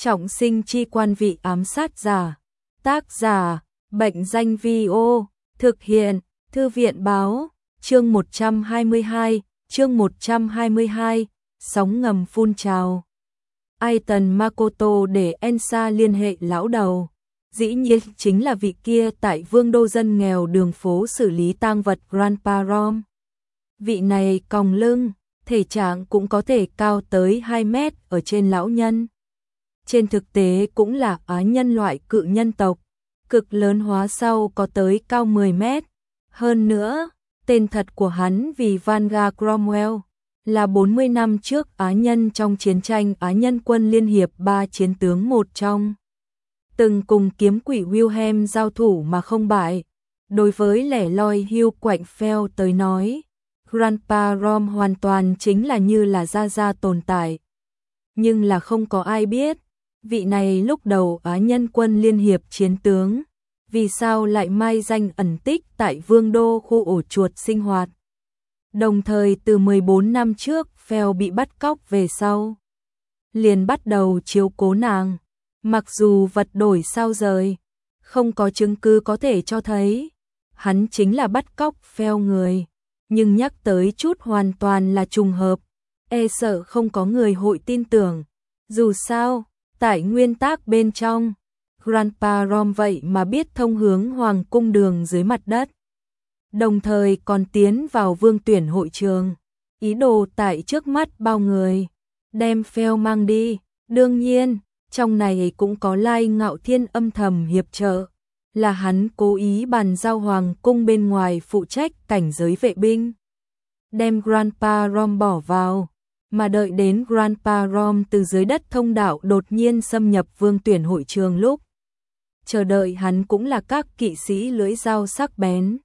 Trọng sinh chi quan vị ám sát giả. Tác giả, Bệnh danh Vi-ô, thực hiện, Thư viện báo, chương 122, sóng ngầm phun trào. Aiton Makoto để Ensa liên hệ lão đầu. Dĩ nhiên chính là vị kia tại vương đô dân nghèo đường phố xử lý tang vật Grandpa Rom. Vị này còng lưng, thể trạng cũng có thể cao tới 2 mét ở trên lão nhân. Trên thực tế cũng là á nhân loại cự nhân tộc, cực lớn hóa sau có tới cao 10 mét. Hơn nữa, tên thật của hắn vì Vanga Cromwell, là 40 năm trước Á nhân trong chiến tranh Á nhân quân Liên hiệp 3 chiến tướng một trong. Từng cùng kiếm quỷ Wilhelm giao thủ mà không bại. Đối với lẻ loi Hugh Quạnh tới nói, Grandpa Rom hoàn toàn chính là như là gia tồn tại. Nhưng là không có ai biết, vị này lúc đầu Á nhân quân Liên hiệp chiến tướng, vì sao lại mai danh ẩn tích tại vương đô khu ổ chuột sinh hoạt. Đồng thời từ 14 năm trước Phèo bị bắt cóc về sau, liền bắt đầu chiếu cố nàng. Mặc dù vật đổi sao rời, không có chứng cứ có thể cho thấy hắn chính là bắt cóc Phèo người, nhưng nhắc tới chút hoàn toàn là trùng hợp, e sợ không có người hội tin tưởng. Dù sao, tại nguyên tắc bên trong, Grandpa Rom vậy mà biết thông hướng hoàng cung đường dưới mặt đất. Đồng thời còn tiến vào vương tuyển hội trường, ý đồ tại trước mắt bao người, đem Phèo mang đi. Đương nhiên, trong này cũng có Lai Ngạo Thiên âm thầm hiệp trợ, là hắn cố ý bàn giao hoàng cung bên ngoài phụ trách cảnh giới vệ binh, đem Grandpa Rom bỏ vào, mà đợi đến Grandpa Rom từ dưới đất thông đạo đột nhiên xâm nhập vương tuyển hội trường lúc, chờ đợi hắn cũng là các kỵ sĩ lưỡi dao sắc bén.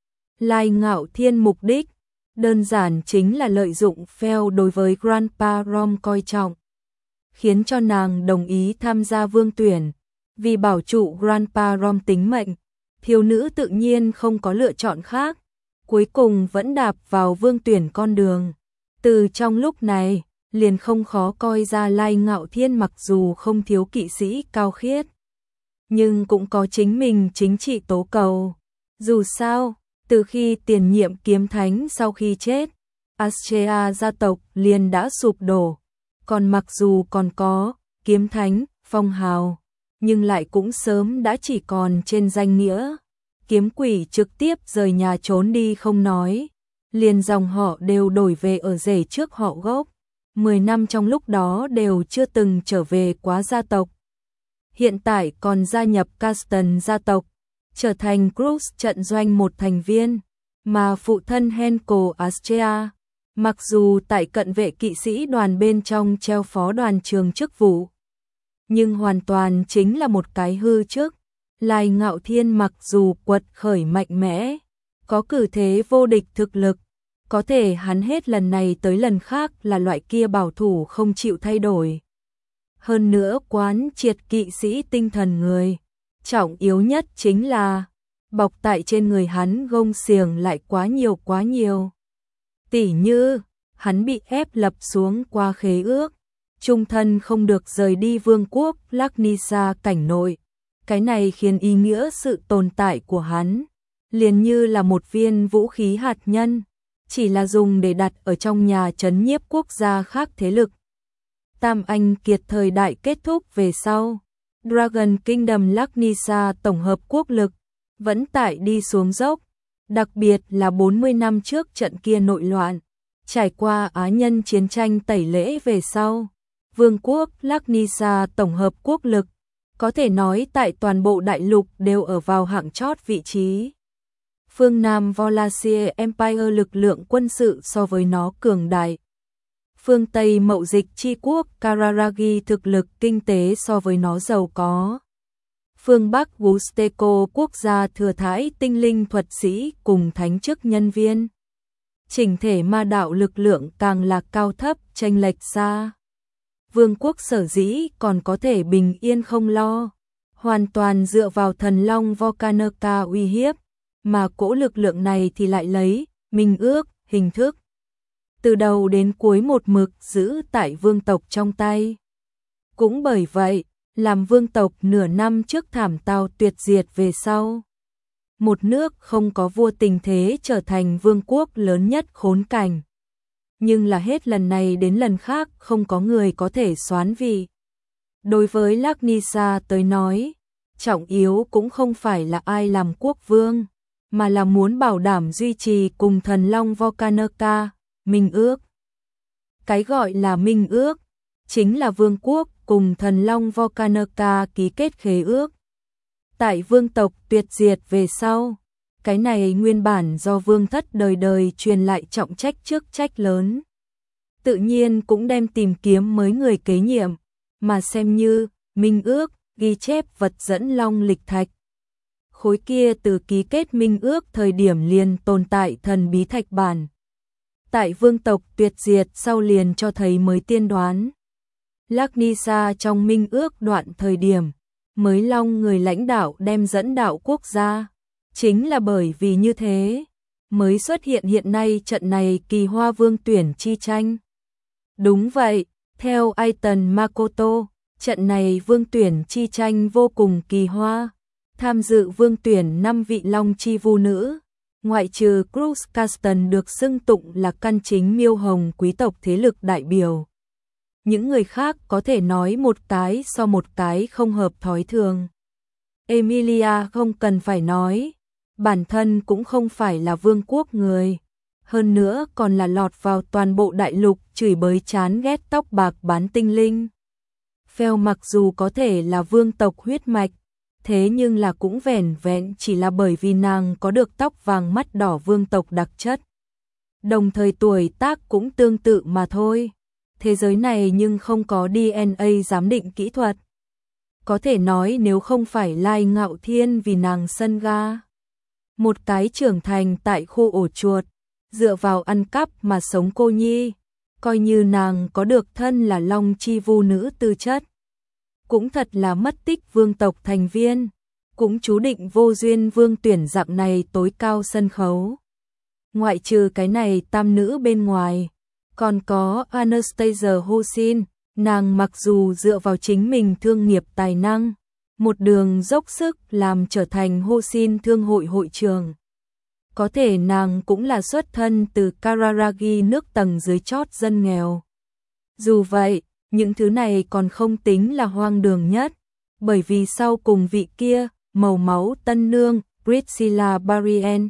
Lai Ngạo Thiên mục đích đơn giản chính là lợi dụng Phèo đối với Grandpa Rom coi trọng, khiến cho nàng đồng ý tham gia vương tuyển. Vì bảo trụ Grandpa Rom tính mệnh, thiếu nữ tự nhiên không có lựa chọn khác, cuối cùng vẫn đạp vào vương tuyển con đường. Từ trong lúc này, liền không khó coi ra Lai Ngạo Thiên mặc dù không thiếu kỵ sĩ cao khiết, nhưng cũng có chính mình chính trị tố cầu. Dù sao, từ khi tiền nhiệm kiếm thánh sau khi chết, Astrea gia tộc liền đã sụp đổ. Còn mặc dù còn có kiếm thánh, phong hào, nhưng lại cũng sớm đã chỉ còn trên danh nghĩa. Kiếm quỷ trực tiếp rời nhà trốn đi không nói, liền dòng họ đều đổi về ở rể trước họ gốc. 10 năm trong lúc đó đều chưa từng trở về quá gia tộc. Hiện tại còn gia nhập Caston gia tộc, trở thành Crux trận doanh một thành viên, mà phụ thân Henko Astrea, mặc dù tại cận vệ kỵ sĩ đoàn bên trong treo phó đoàn trường chức vụ, nhưng hoàn toàn chính là một cái hư chức. Lai Ngạo Thiên mặc dù quật khởi mạnh mẽ, có cử thế vô địch thực lực, có thể hắn hết lần này tới lần khác là loại kia bảo thủ không chịu thay đổi. Hơn nữa quán triệt kỵ sĩ tinh thần người, trọng yếu nhất chính là bọc tại trên người hắn gông xiềng lại quá nhiều. Tỉ như, hắn bị ép lập xuống qua khế ước, trung thân không được rời đi vương quốc Laknisa cảnh nội. Cái này khiến ý nghĩa sự tồn tại của hắn liền như là một viên vũ khí hạt nhân, chỉ là dùng để đặt ở trong nhà trấn nhiếp quốc gia khác thế lực. Tam Anh Kiệt thời đại kết thúc về sau, Dragon Kingdom Laknisa tổng hợp quốc lực vẫn tại đi xuống dốc, đặc biệt là 40 năm trước trận kia nội loạn, trải qua Á nhân chiến tranh tẩy lễ về sau, vương quốc Laknisa tổng hợp quốc lực có thể nói tại toàn bộ đại lục đều ở vào hạng chót vị trí. Phương Nam Volasier Empire lực lượng quân sự so với nó cường đại. Phương Tây mậu dịch chi quốc Kararagi thực lực kinh tế so với nó giàu có. Phương Bắc Gusteco quốc gia thừa thãi tinh linh thuật sĩ cùng thánh chức nhân viên. Chỉnh thể ma đạo lực lượng càng là cao thấp chênh lệch xa. Vương quốc sở dĩ còn có thể bình yên không lo, hoàn toàn dựa vào thần long Volcanica uy hiếp, mà cỗ lực lượng này thì lại lấy minh ước, hình thức từ đầu đến cuối một mực giữ tại vương tộc trong tay. Cũng bởi vậy, làm vương tộc nửa năm trước thảm tao tuyệt diệt về sau. Một nước không có vua tình thế trở thành vương quốc lớn nhất khốn cảnh. Nhưng là hết lần này đến lần khác không có người có thể soán vị. Đối với Laknisa tới nói, trọng yếu cũng không phải là ai làm quốc vương, mà là muốn bảo đảm duy trì cùng thần long Volcanica, minh ước. Cái gọi là minh ước, chính là vương quốc cùng thần long Volcanica ký kết khế ước. Tại vương tộc tuyệt diệt về sau, cái này nguyên bản do vương thất đời đời truyền lại trọng trách trước trách lớn. Tự nhiên cũng đem tìm kiếm mới người kế nhiệm, mà xem như minh ước, ghi chép vật dẫn long lịch thạch. Khối kia từ ký kết minh ước thời điểm liền tồn tại thần bí thạch bản. Tại vương tộc tuyệt diệt sau liền cho thấy mới tiên đoán. Laknisa trong minh ước đoạn thời điểm, mới long người lãnh đạo đem dẫn đạo quốc gia. Chính là bởi vì như thế, mới xuất hiện nay trận này kỳ hoa vương tuyển chi tranh. Đúng vậy, theo Aiton Makoto, trận này vương tuyển chi tranh vô cùng kỳ hoa. Tham dự vương tuyển 5 vị long chi vu nữ, ngoại trừ Cruz Caston được xưng tụng là căn chính miêu hồng quý tộc thế lực đại biểu. Những người khác có thể nói một cái so một cái không hợp thói thường. Emilia không cần phải nói, bản thân cũng không phải là vương quốc người. Hơn nữa còn là lọt vào toàn bộ đại lục chửi bới chán ghét tóc bạc bán tinh linh. Phèo mặc dù có thể là vương tộc huyết mạch, thế nhưng là cũng vẻn vẹn chỉ là bởi vì nàng có được tóc vàng mắt đỏ vương tộc đặc chất. Đồng thời tuổi tác cũng tương tự mà thôi. Thế giới này nhưng không có DNA giám định kỹ thuật. Có thể nói nếu không phải Lai Ngạo Thiên vì nàng sân ga. Một cái trưởng thành tại khu ổ chuột, dựa vào ăn cắp mà sống cô nhi, coi như nàng có được thân là long chi vu nữ tư chất. Cũng thật là mất tích vương tộc thành viên, cũng chú định vô duyên vương tuyển dạng này tối cao sân khấu. Ngoại trừ cái này tam nữ bên ngoài, còn có Anastasia Hosin, nàng mặc dù dựa vào chính mình thương nghiệp tài năng, một đường dốc sức làm trở thành Hosin thương hội hội trưởng. Có thể nàng cũng là xuất thân từ Kararagi nước tầng dưới chót dân nghèo. Dù vậy, những thứ này còn không tính là hoang đường nhất, bởi vì sau cùng vị kia, màu máu tân nương, Priscilla Barrien,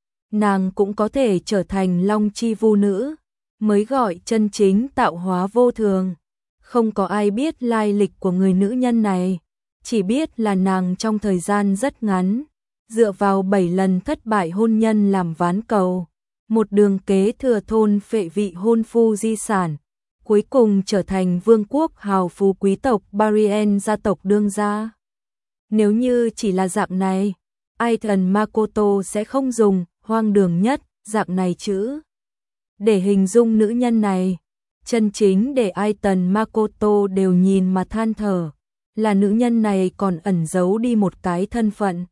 nàng cũng có thể trở thành long chi vu nữ, mới gọi chân chính tạo hóa vô thường. Không có ai biết lai lịch của người nữ nhân này, chỉ biết là nàng trong thời gian rất ngắn, dựa vào 7 lần thất bại hôn nhân làm ván cầu, một đường kế thừa thôn phệ vị hôn phu di sản, cuối cùng trở thành vương quốc hào phú quý tộc Barrien gia tộc đương gia. Nếu như chỉ là dạng này, Aiton Makoto sẽ không dùng hoang đường nhất dạng này chữ để hình dung nữ nhân này. Chân chính để Aiton Makoto đều nhìn mà than thở, là nữ nhân này còn ẩn giấu đi một cái thân phận.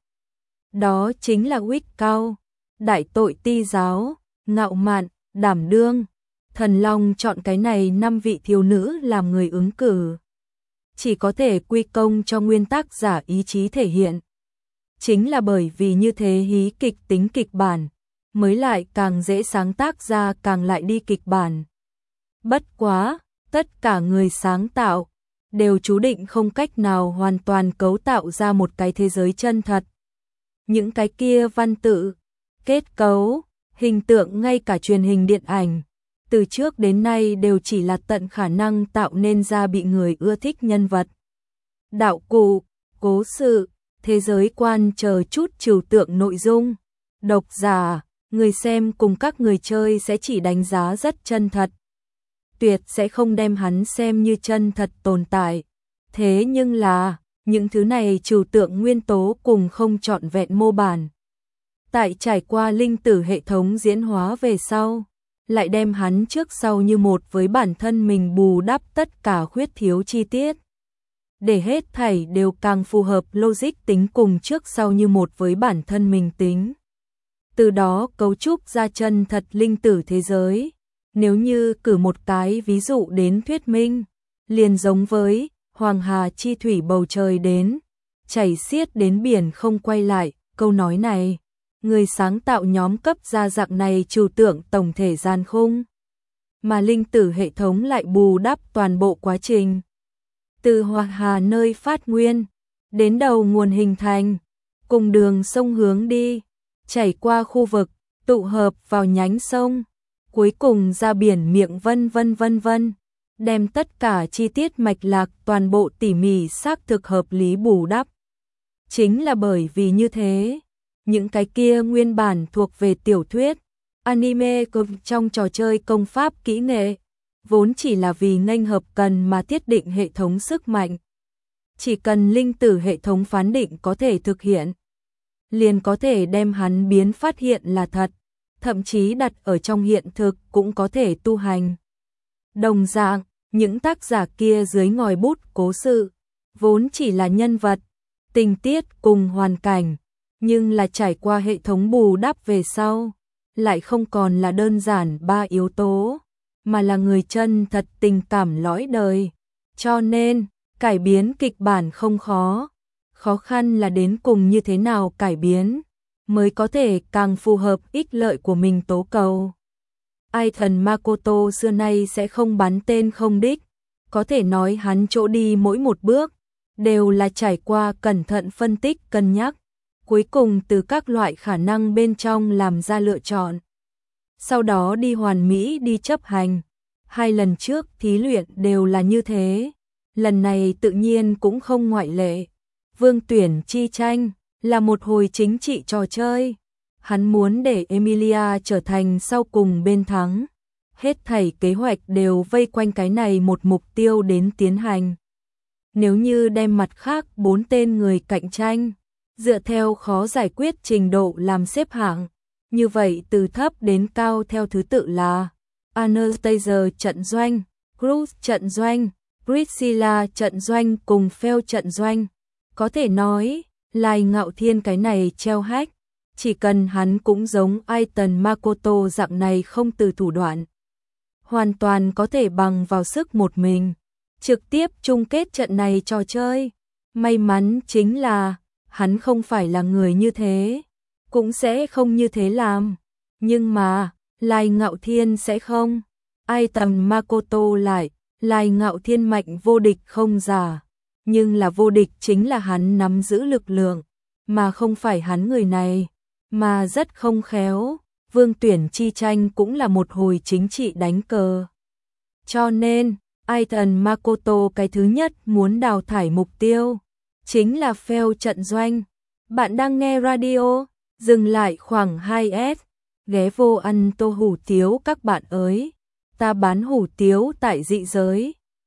Đó chính là Wick Cao, đại tội ti giáo, ngạo mạn, đảm đương. Thần Long chọn cái này 5 vị thiếu nữ làm người ứng cử. Chỉ có thể quy công cho nguyên tác giả ý chí thể hiện. Chính là bởi vì như thế hí kịch tính kịch bản, mới lại càng dễ sáng tác ra càng lại đi kịch bản. Bất quá, tất cả người sáng tạo, đều chú định không cách nào hoàn toàn cấu tạo ra một cái thế giới chân thật. Những cái kia văn tự, kết cấu, hình tượng ngay cả truyền hình điện ảnh, từ trước đến nay đều chỉ là tận khả năng tạo nên ra bị người ưa thích nhân vật. Đạo cụ, cố sự, thế giới quan chờ chút trừu tượng nội dung. Độc giả, người xem cùng các người chơi sẽ chỉ đánh giá rất chân thật. Tuyệt sẽ không đem hắn xem như chân thật tồn tại. Thế nhưng là, những thứ này trừu tượng nguyên tố cùng không trọn vẹn mô bản. Tại trải qua linh tử hệ thống diễn hóa về sau, lại đem hắn trước sau như một với bản thân mình bù đắp tất cả khuyết thiếu chi tiết. Để hết thảy đều càng phù hợp logic tính cùng trước sau như một với bản thân mình tính. Từ đó cấu trúc ra chân thật linh tử thế giới. Nếu như cử một cái ví dụ đến thuyết minh, liền giống với Hoàng hà chi thủy bầu trời đến, chảy xiết đến biển không quay lại, câu nói này, người sáng tạo nhóm cấp ra dạng này trừu tượng tổng thể gian khung. Mà linh tử hệ thống lại bù đắp toàn bộ quá trình. Từ Hoàng hà nơi phát nguyên, đến đầu nguồn hình thành, cùng đường sông hướng đi, chảy qua khu vực, tụ hợp vào nhánh sông, cuối cùng ra biển miệng vân vân vân vân, đem tất cả chi tiết mạch lạc toàn bộ tỉ mỉ xác thực hợp lý bù đắp. Chính là bởi vì như thế, những cái kia nguyên bản thuộc về tiểu thuyết, anime trong trò chơi công pháp kỹ nghệ, vốn chỉ là vì nghênh hợp cần mà thiết định hệ thống sức mạnh. Chỉ cần linh tử hệ thống phán định có thể thực hiện, liền có thể đem hắn biến phát hiện là thật, thậm chí đặt ở trong hiện thực cũng có thể tu hành. Đồng dạng, những tác giả kia dưới ngòi bút cố sự, vốn chỉ là nhân vật, tình tiết cùng hoàn cảnh, nhưng là trải qua hệ thống bù đắp về sau, lại không còn là đơn giản 3 yếu tố, mà là người chân thật tình cảm lõi đời. Cho nên, cải biến kịch bản không khó, khó khăn là đến cùng như thế nào cải biến, mới có thể càng phù hợp ích lợi của mình tố cầu. Ai thần Makoto xưa nay sẽ không bắn tên không đích, có thể nói hắn chỗ đi mỗi một bước, đều là trải qua cẩn thận phân tích cân nhắc, cuối cùng từ các loại khả năng bên trong làm ra lựa chọn. Sau đó đi hoàn mỹ đi chấp hành, 2 lần trước thí luyện đều là như thế, lần này tự nhiên cũng không ngoại lệ. Vương tuyển chi tranh là một hồi chính trị trò chơi. Hắn muốn để Emilia trở thành sau cùng bên thắng. Hết thảy kế hoạch đều vây quanh cái này một mục tiêu đến tiến hành. Nếu như đem mặt khác 4 tên người cạnh tranh, dựa theo khó giải quyết trình độ làm xếp hạng, như vậy từ thấp đến cao theo thứ tự là Anastasia trận doanh, Cruz trận doanh, Priscilla trận doanh cùng Phil trận doanh. Có thể nói, Lai Ngạo Thiên cái này treo hách, chỉ cần hắn cũng giống Aiton Makoto dạng này không từ thủ đoạn, hoàn toàn có thể bằng vào sức một mình, trực tiếp chung kết trận này trò chơi. May mắn chính là, hắn không phải là người như thế, cũng sẽ không như thế làm. Nhưng mà, Lai Ngạo Thiên sẽ không. Aiton Makoto lại, Lai Ngạo Thiên mạnh vô địch không giả. Nhưng là vô địch chính là hắn nắm giữ lực lượng, mà không phải hắn người này, mà rất không khéo. Vương tuyển chi tranh cũng là một hồi chính trị đánh cờ. Cho nên, Aiton Makoto cái thứ nhất muốn đào thải mục tiêu, chính là Phil trận doanh. Bạn đang nghe radio, dừng lại khoảng 2S, ghé vô ăn tô hủ tiếu các bạn ơi. Ta bán hủ tiếu tại dị giới.